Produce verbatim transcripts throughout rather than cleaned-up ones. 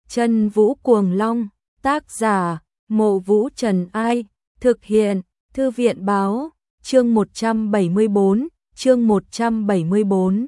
Chân Vũ Cuồng Long, tác giả, Mộ Vũ Trần Ai, thực hiện, Thư viện Báo, chương một trăm bảy mươi bốn, chương một trăm bảy mươi bốn.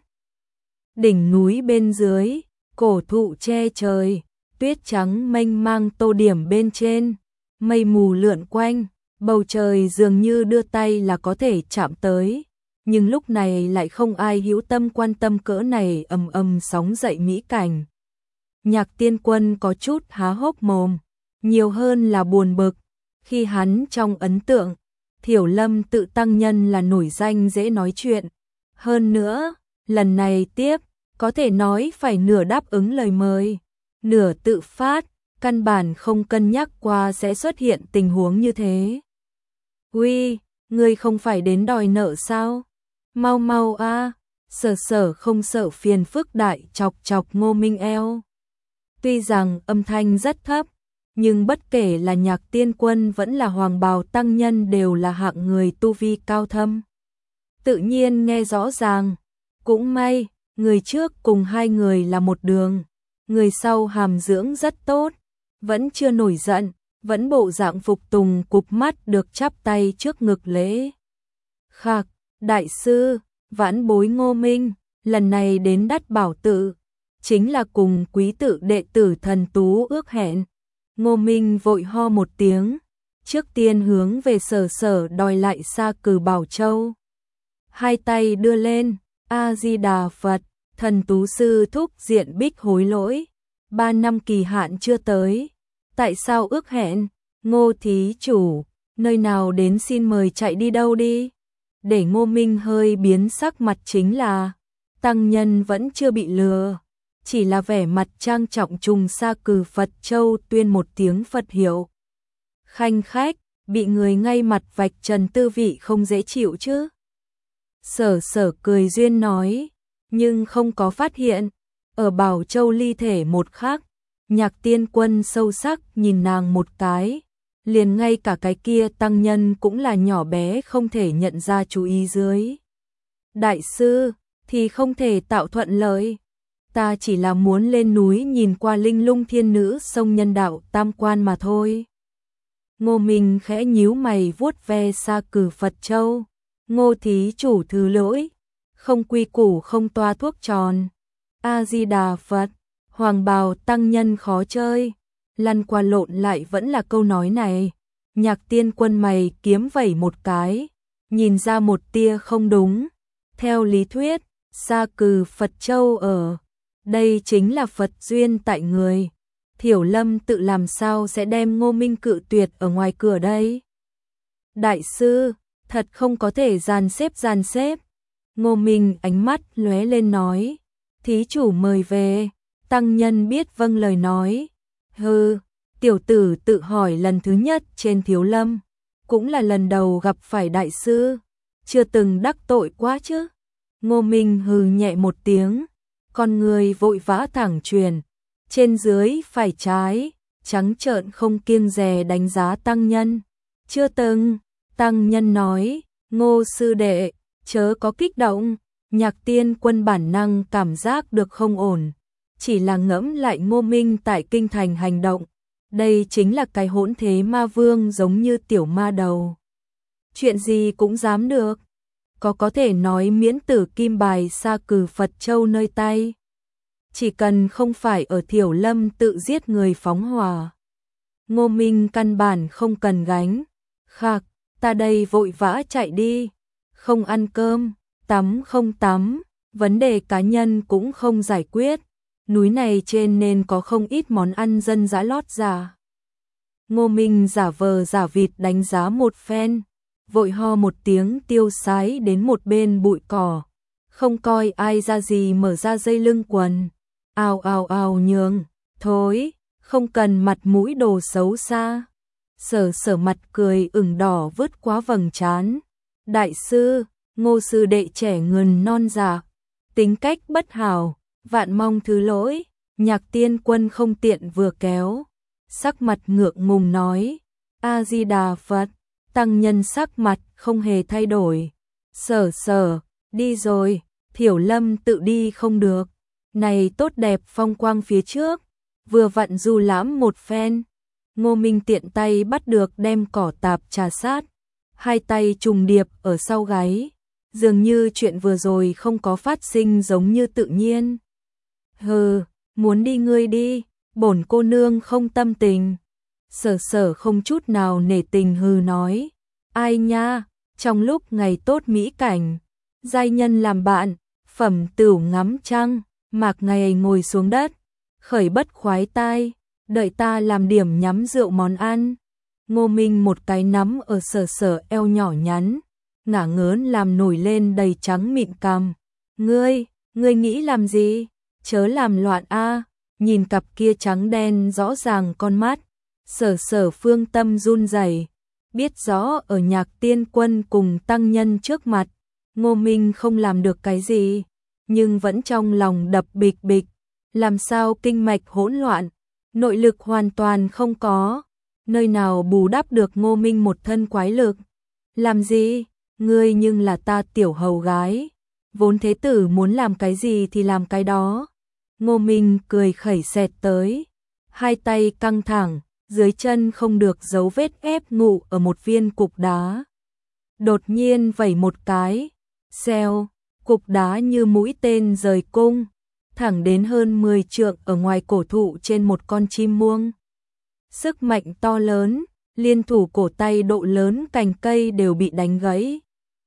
Đỉnh núi bên dưới, cổ thụ che trời, tuyết trắng mênh mang tô điểm bên trên, mây mù lượn quanh, bầu trời dường như đưa tay là có thể chạm tới, nhưng lúc này lại không ai hữu tâm quan tâm cỡ này ầm ầm sóng dậy mỹ cảnh. Nhạc Tiên Quân có chút há hốc mồm, nhiều hơn là buồn bực, khi hắn trong ấn tượng, Thiểu Lâm Tự tăng nhân là nổi danh dễ nói chuyện. Hơn nữa, lần này tiếp, có thể nói phải nửa đáp ứng lời mời, nửa tự phát, căn bản không cân nhắc qua sẽ xuất hiện tình huống như thế. Uy, ngươi không phải đến đòi nợ sao? Mau mau a, Sở Sở không sợ phiền phức đại chọc chọc Ngô Minh eo. Tuy rằng âm thanh rất thấp, nhưng bất kể là Nhạc Tiên Quân vẫn là Hoàng Bào tăng nhân đều là hạng người tu vi cao thâm. Tự nhiên nghe rõ ràng, cũng may, người trước cùng hai người là một đường, người sau hàm dưỡng rất tốt, vẫn chưa nổi giận, vẫn bộ dạng phục tùng cụp mắt được chắp tay trước ngực lễ. Khạc, đại sư, vãn bối Ngô Minh, lần này đến Đắt Bảo Tự, chính là cùng quý tự đệ tử Thần Tú ước hẹn. Ngô Minh vội ho một tiếng, trước tiên hướng về Sở Sở đòi lại Sa Cừ Bảo Châu. Hai tay đưa lên, A-di-đà Phật, Thần Tú sư thúc diện bích hối lỗi, ba năm kỳ hạn chưa tới. Tại sao ước hẹn? Ngô thí chủ, nơi nào đến xin mời chạy đi đâu đi? Để Ngô Minh hơi biến sắc mặt chính là, tăng nhân vẫn chưa bị lừa, chỉ là vẻ mặt trang trọng trùng Sa Cừ Phật Châu tuyên một tiếng Phật hiệu. Khanh khách, bị người ngay mặt vạch trần tư vị không dễ chịu chứ? Sở Sở cười duyên nói, nhưng không có phát hiện, ở Bảo Châu ly thể một khắc, Nhạc Tiên Quân sâu sắc nhìn nàng một cái, liền ngay cả cái kia tăng nhân cũng là nhỏ bé không thể nhận ra chú ý dưới. Đại sư, thì không thể tạo thuận lợi, ta chỉ là muốn lên núi nhìn qua linh lung thiên nữ sông Nhân Đạo tam quan mà thôi. Ngô Minh khẽ nhíu mày vuốt ve Sa Cừ Phật Châu, Ngô thí chủ thứ lỗi, không quy củ không toa thuốc tròn. A-di-đà Phật, Hoàng Bào tăng nhân khó chơi, lăn qua lộn lại vẫn là câu nói này. Nhạc Tiên Quân mày kiếm vẩy một cái, nhìn ra một tia không đúng. Theo lý thuyết, Sa Cừ Phật Châu ở đây chính là Phật duyên tại người. Thiểu Lâm Tự làm sao sẽ đem Ngô Minh cự tuyệt ở ngoài cửa đây? Đại sư, thật không có thể dàn xếp dàn xếp. Ngô Minh ánh mắt lóe lên nói, thí chủ mời về. Tăng nhân biết vâng lời nói. Hừ, tiểu tử tự hỏi lần thứ nhất trên Thiếu Lâm, cũng là lần đầu gặp phải đại sư, chưa từng đắc tội quá chứ. Ngô Minh hừ nhẹ một tiếng, con người vội vã thẳng truyền, trên dưới phải trái, trắng trợn không kiêng dè đánh giá tăng nhân. Chưa từng, tăng nhân nói, Ngô sư đệ, chớ có kích động. Nhạc Tiên Quân bản năng cảm giác được không ổn, chỉ là ngẫm lại Ngô Minh tại kinh thành hành động, đây chính là cái hỗn thế ma vương giống như tiểu ma đầu. Chuyện gì cũng dám được, có có thể nói miễn tử kim bài Sa Cừ Phật Châu nơi tay. Chỉ cần không phải ở Thiểu Lâm tự giết người phóng hỏa, Ngô Minh căn bản không cần gánh. Khạc, ta đây vội vã chạy đi, không ăn cơm, tắm không tắm, vấn đề cá nhân cũng không giải quyết. Núi này trên nên có không ít món ăn dân dã lót giả. Ngô Minh giả vờ giả vịt đánh giá một phen, vội ho một tiếng tiêu sái đến một bên bụi cỏ, không coi ai ra gì mở ra dây lưng quần. Ào ào ào nhường, thối, không cần mặt mũi đồ xấu xa. Sở Sở mặt cười ửng đỏ vứt quá vầng trán. Đại sư, Ngô sư đệ trẻ ngần non dạ, tính cách bất hảo, vạn mong thứ lỗi. Nhạc Tiên Quân không tiện vừa kéo, sắc mặt ngượng ngùng nói, A-di-đà Phật. Tăng nhân sắc mặt không hề thay đổi. Sở Sở, đi rồi, Thiểu Lâm Tự đi không được, này tốt đẹp phong quang phía trước, vừa vặn du lãm một phen. Ngô Minh tiện tay bắt được đem cỏ tạp trà sát, hai tay trùng điệp ở sau gáy, dường như chuyện vừa rồi không có phát sinh giống như tự nhiên. Hừ, muốn đi ngươi đi, bổn cô nương không tâm tình. Sở Sở không chút nào nể tình hừ nói, ai nha, trong lúc ngày tốt mỹ cảnh, giai nhân làm bạn, phẩm tửu ngắm trăng, Mạc Ngày ngồi xuống đất, khởi bất khoái tai, đợi ta làm điểm nhắm rượu món ăn. Ngô Minh một cái nắm ở Sở Sở eo nhỏ nhắn, ngả ngớn làm nổi lên đầy trắng mịn cằm. Ngươi, ngươi nghĩ làm gì? Chớ làm loạn a. Nhìn cặp kia trắng đen rõ ràng con mắt, Sở Sở phương tâm run rẩy, biết rõ ở Nhạc Tiên Quân cùng tăng nhân trước mặt, Ngô Minh không làm được cái gì, nhưng vẫn trong lòng đập bịch bịch, làm sao kinh mạch hỗn loạn, nội lực hoàn toàn không có, nơi nào bù đắp được Ngô Minh một thân quái lực. Làm gì? Ngươi nhưng là ta tiểu hầu gái, vốn thế tử muốn làm cái gì thì làm cái đó. Ngô Minh cười khẩy xẹt tới, hai tay căng thẳng, dưới chân không được dấu vết ép ngụ ở một viên cục đá. Đột nhiên vẩy một cái, xèo, cục đá như mũi tên rời cung, thẳng đến hơn mười trượng ở ngoài cổ thụ trên một con chim muông. Sức mạnh to lớn, liên thủ cổ tay độ lớn cành cây đều bị đánh gãy.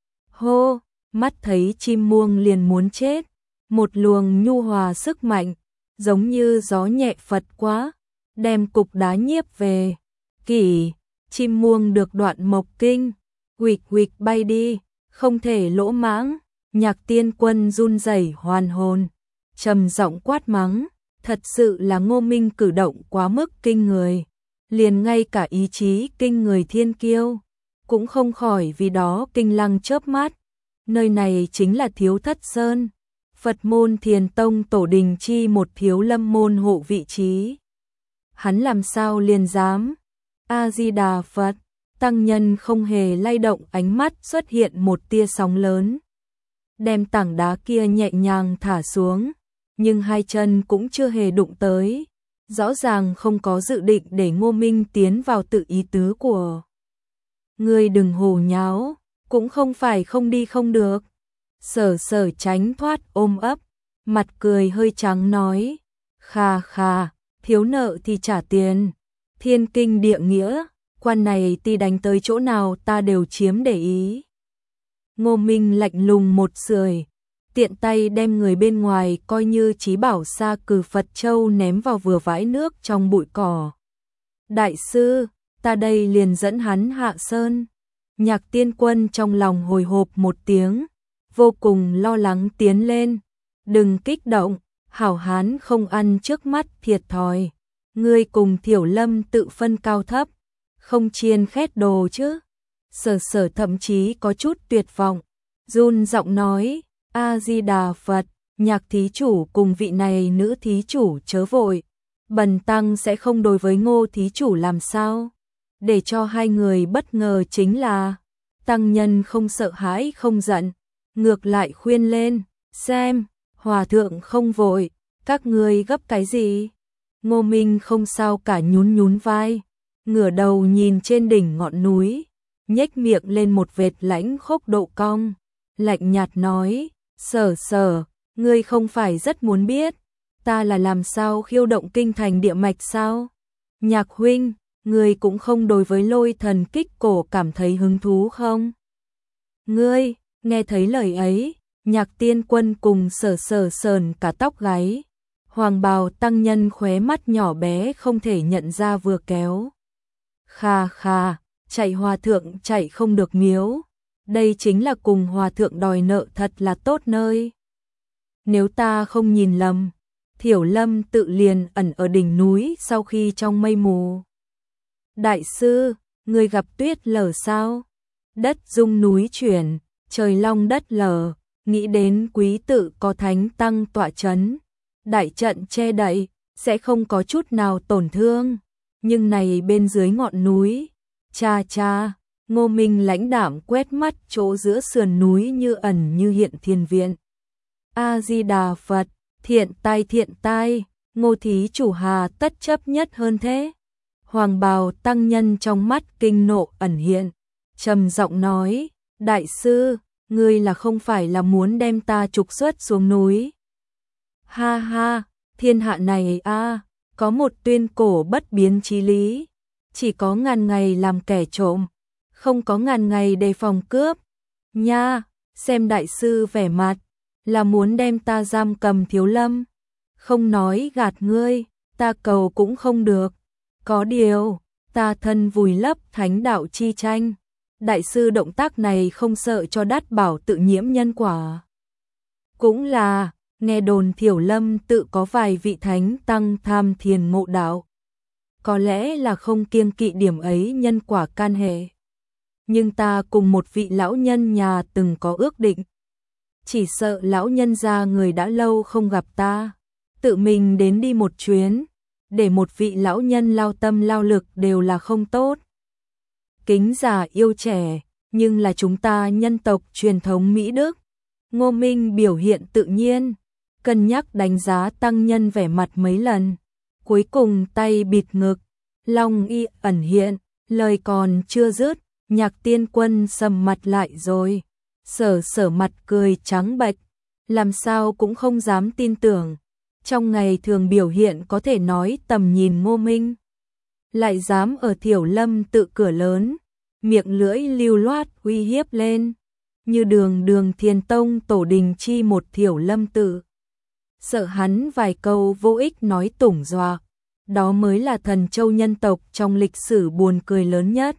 Hô, mắt thấy chim muông liền muốn chết, một luồng nhu hòa sức mạnh, giống như gió nhẹ phật quá, đem cục đá nhiếp về. Kỷ, chim muông được đoạn mộc kinh, huỵch huỵch bay đi, không thể lỗ mãng. Nhạc Tiên Quân run rẩy hoàn hồn, trầm giọng quát mắng, thật sự là Ngô Minh cử động quá mức kinh người, liền ngay cả ý chí kinh người thiên kiêu cũng không khỏi vì đó kinh lăng chớp mắt. Nơi này chính là Thiếu Thất Sơn, Phật môn Thiền Tông tổ đình chi một thiếu lâm môn hộ vị trí. Hắn làm sao liền dám? A Di Đà Phật. Tăng nhân không hề lay động, ánh mắt xuất hiện một tia sóng lớn, đem tảng đá kia nhẹ nhàng thả xuống, nhưng hai chân cũng chưa hề đụng tới, rõ ràng không có dự định để Ngô Minh tiến vào tự ý tứ của. Ngươi đừng hồ nháo, cũng không phải không đi không được. Sở Sở tránh thoát ôm ấp, mặt cười hơi trắng nói, kha kha, thiếu nợ thì trả tiền, thiên kinh địa nghĩa, quan này ti đánh tới chỗ nào ta đều chiếm để ý. Ngô Minh lạnh lùng một sưởi, tiện tay đem người bên ngoài coi như trí bảo sa cừ Phật Châu ném vào vừa vãi nước trong bụi cỏ. Đại sư, ta đây liền dẫn hắn hạ sơn. Nhạc Tiên Quân trong lòng hồi hộp một tiếng, vô cùng lo lắng tiến lên. Đừng kích động, hảo hán không ăn trước mắt thiệt thòi. Ngươi cùng Thiểu Lâm tự phân cao thấp, không chiên khét đồ chứ. Sở Sở thậm chí có chút tuyệt vọng, run giọng nói, A Di Đà Phật, Nhạc thí chủ cùng vị này nữ thí chủ chớ vội, bần tăng sẽ không đối với Ngô thí chủ làm sao. Để cho hai người bất ngờ chính là, tăng nhân không sợ hãi không giận, ngược lại khuyên lên, xem, hòa thượng không vội, các ngươi gấp cái gì. Ngô Minh không sao cả, nhún nhún vai, ngửa đầu nhìn trên đỉnh ngọn núi, nhếch miệng lên một vệt lãnh khốc độ cong, lạnh nhạt nói, Sở Sở, ngươi không phải rất muốn biết, ta là làm sao khiêu động kinh thành địa mạch sao? Nhạc huynh, ngươi cũng không đối với lôi thần kích cổ cảm thấy hứng thú không? Ngươi, nghe thấy lời ấy, Nhạc Tiên Quân cùng Sở Sở sờn cả tóc gáy, hoàng bào tăng nhân khóe mắt nhỏ bé không thể nhận ra vừa kéo. Kha kha, chạy hòa thượng chạy không được miếu, đây chính là cùng hòa thượng đòi nợ thật là tốt nơi. Nếu ta không nhìn lầm, Thiểu Lâm tự liền ẩn ở đỉnh núi sau khi trong mây mù. Đại sư, người gặp tuyết lở sao? Đất rung núi chuyển, trời long đất lở, nghĩ đến quý tự có thánh tăng tọa chấn, đại trận che đậy, sẽ không có chút nào tổn thương. Nhưng này bên dưới ngọn núi, cha cha, Ngô Minh lãnh đạm quét mắt chỗ giữa sườn núi như ẩn như hiện thiền viện. A Di Đà Phật, thiện tai thiện tai, Ngô thí chủ hà tất chấp nhất hơn thế. Hoàng bào tăng nhân trong mắt kinh nộ ẩn hiện, trầm giọng nói, đại sư, ngươi là không phải là muốn đem ta trục xuất xuống núi. Ha ha, thiên hạ này a, có một tuyên cổ bất biến chí lý, chỉ có ngàn ngày làm kẻ trộm, không có ngàn ngày đề phòng cướp. Nha, xem đại sư vẻ mặt, là muốn đem ta giam cầm Thiếu Lâm. Không nói gạt ngươi, ta cầu cũng không được. Có điều, ta thân vùi lấp thánh đạo chi tranh. Đại sư động tác này không sợ cho đát bảo tự nhiễm nhân quả. Cũng là, nghe đồn Thiểu Lâm tự có vài vị thánh tăng tham thiền ngộ đạo. Có lẽ là không kiêng kỵ điểm ấy nhân quả can hệ. Nhưng ta cùng một vị lão nhân nhà từng có ước định. Chỉ sợ lão nhân gia người đã lâu không gặp ta, tự mình đến đi một chuyến, để một vị lão nhân lao tâm lao lực đều là không tốt. Kính già yêu trẻ, nhưng là chúng ta nhân tộc truyền thống Mỹ Đức. Ngô Minh biểu hiện tự nhiên, cân nhắc đánh giá tăng nhân vẻ mặt mấy lần. Cuối cùng tay bịt ngực, long y ẩn hiện, lời còn chưa dứt, Nhạc Tiên Quân sầm mặt lại rồi. Sở sở mặt cười trắng bệch, làm sao cũng không dám tin tưởng. Trong ngày thường biểu hiện có thể nói tầm nhìn Ngô Minh, lại dám ở Thiểu Lâm tự cửa lớn, miệng lưỡi lưu loát uy hiếp lên, như đường đường Thiền Tông tổ đình chi một Thiểu Lâm tự. Sợ hắn vài câu vô ích nói tủng dọa, đó mới là thần châu nhân tộc trong lịch sử buồn cười lớn nhất.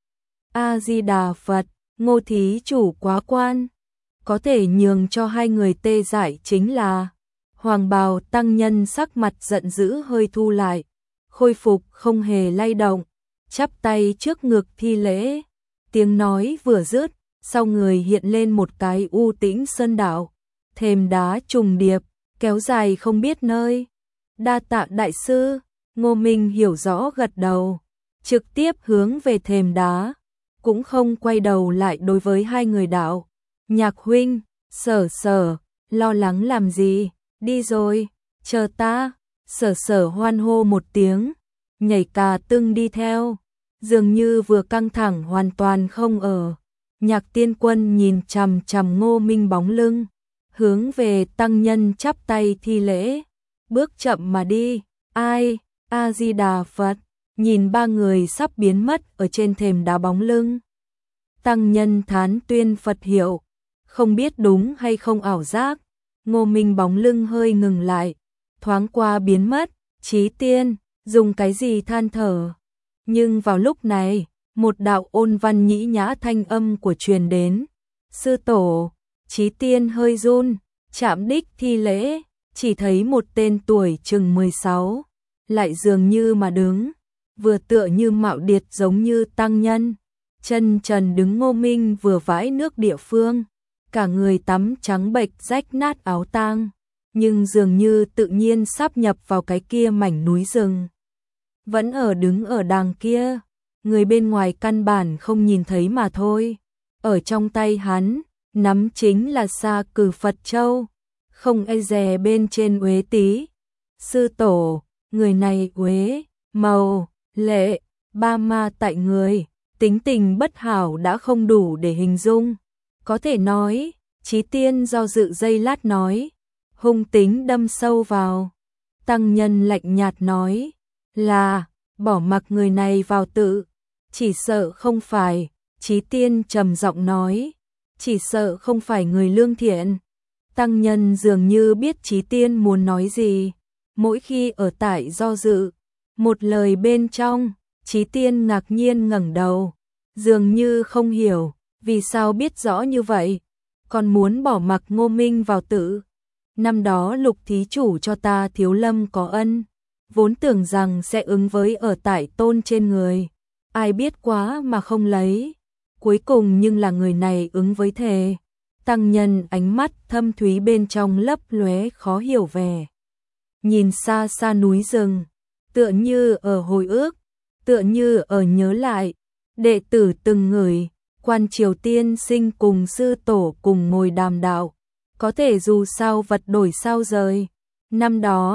A-di-đà Phật, Ngô thí chủ quá quan, có thể nhường cho hai người tê dại chính là. Hoàng bào tăng nhân sắc mặt giận dữ hơi thu lại, khôi phục không hề lay động, chắp tay trước ngực thi lễ. Tiếng nói vừa dứt, sau người hiện lên một cái u tĩnh sơn đạo, thềm đá trùng điệp, kéo dài không biết nơi. Đa tạ đại sư, Ngô Minh hiểu rõ gật đầu, trực tiếp hướng về thềm đá, cũng không quay đầu lại đối với hai người đạo. Nhạc huynh, sở sở, lo lắng làm gì, đi rồi, chờ ta. Sở sở hoan hô một tiếng, nhảy cà tưng đi theo, dường như vừa căng thẳng hoàn toàn không ở. Nhạc Tiên Quân nhìn chằm chằm Ngô Minh bóng lưng, hướng về tăng nhân chắp tay thi lễ, bước chậm mà đi. Ai, A-di-đà Phật, nhìn ba người sắp biến mất ở trên thềm đá bóng lưng. Tăng nhân thán tuyên Phật hiệu, không biết đúng hay không ảo giác. Ngô Minh bóng lưng hơi ngừng lại, thoáng qua biến mất. Chí Tiên, dùng cái gì than thở. Nhưng vào lúc này, một đạo ôn văn nhĩ nhã thanh âm của truyền đến. Sư tổ, Chí Tiên hơi run, chạm đích thi lễ, chỉ thấy một tên tuổi chừng mười sáu, lại dường như mà đứng, vừa tựa như mạo điệt giống như tăng nhân. Chân trần đứng Ngô Minh vừa vãi nước địa phương, cả người tắm trắng bệch rách nát áo tang, nhưng dường như tự nhiên sáp nhập vào cái kia mảnh núi rừng. Vẫn ở đứng ở đàng kia, người bên ngoài căn bản không nhìn thấy mà thôi. Ở trong tay hắn, nắm chính là Sa Cử Phật Châu, không e dè bên trên uế tí. Sư tổ, người này uế, màu, lệ, ba ma tại người, tính tình bất hảo đã không đủ để hình dung. Có thể nói, Chí Tiên do dự giây lát nói, hung tính đâm sâu vào. Tăng nhân lạnh nhạt nói, là, bỏ mặc người này vào tự, chỉ sợ không phải. Chí Tiên trầm giọng nói, chỉ sợ không phải người lương thiện. Tăng nhân dường như biết Chí Tiên muốn nói gì, mỗi khi ở tại do dự, một lời bên trong, Chí Tiên ngạc nhiên ngẩng đầu, dường như không hiểu, vì sao biết rõ như vậy, còn muốn bỏ mặc Ngô Minh vào tự. Năm đó Lục thí chủ cho ta Thiếu Lâm có ân, vốn tưởng rằng sẽ ứng với ở tại tôn trên người, ai biết quá mà không lấy, cuối cùng nhưng là người này ứng với thề. Tăng nhân ánh mắt thâm thúy bên trong lấp lóe khó hiểu vẻ, nhìn xa xa núi rừng, tựa như ở hồi ức, tựa như ở nhớ lại, đệ tử từng người, Quan Triều Tiên sinh cùng sư tổ cùng ngồi đàm đạo, có thể dù sao vật đổi sao rời. Năm đó,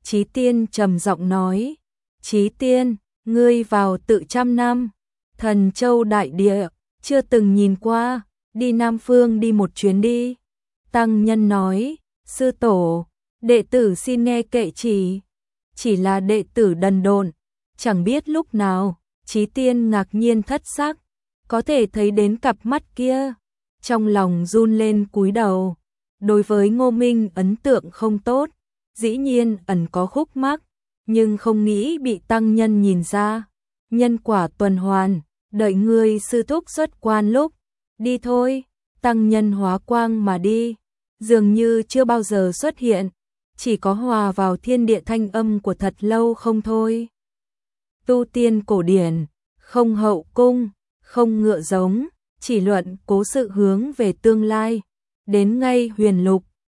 Chí Tiên trầm giọng nói, Chí Tiên, ngươi vào tự trăm năm, Thần Châu đại địa, chưa từng nhìn qua, đi Nam Phương đi một chuyến đi. Tăng nhân nói, sư tổ, đệ tử xin nghe kệ chỉ, chỉ là đệ tử đần độn, chẳng biết lúc nào. Chí Tiên ngạc nhiên thất sắc, có thể thấy đến cặp mắt kia, trong lòng run lên cúi đầu. Đối với Ngô Minh ấn tượng không tốt, dĩ nhiên ẩn có khúc mắc, nhưng không nghĩ bị tăng nhân nhìn ra. Nhân quả tuần hoàn, đợi ngươi sư thúc xuất quan lúc, đi thôi. Tăng nhân hóa quang mà đi, dường như chưa bao giờ xuất hiện, chỉ có hòa vào thiên địa thanh âm của thật lâu không thôi. Tu tiên cổ điển, không hậu cung, không ngựa giống, chỉ luận cố sự hướng về tương lai. Đến ngay huyền lục,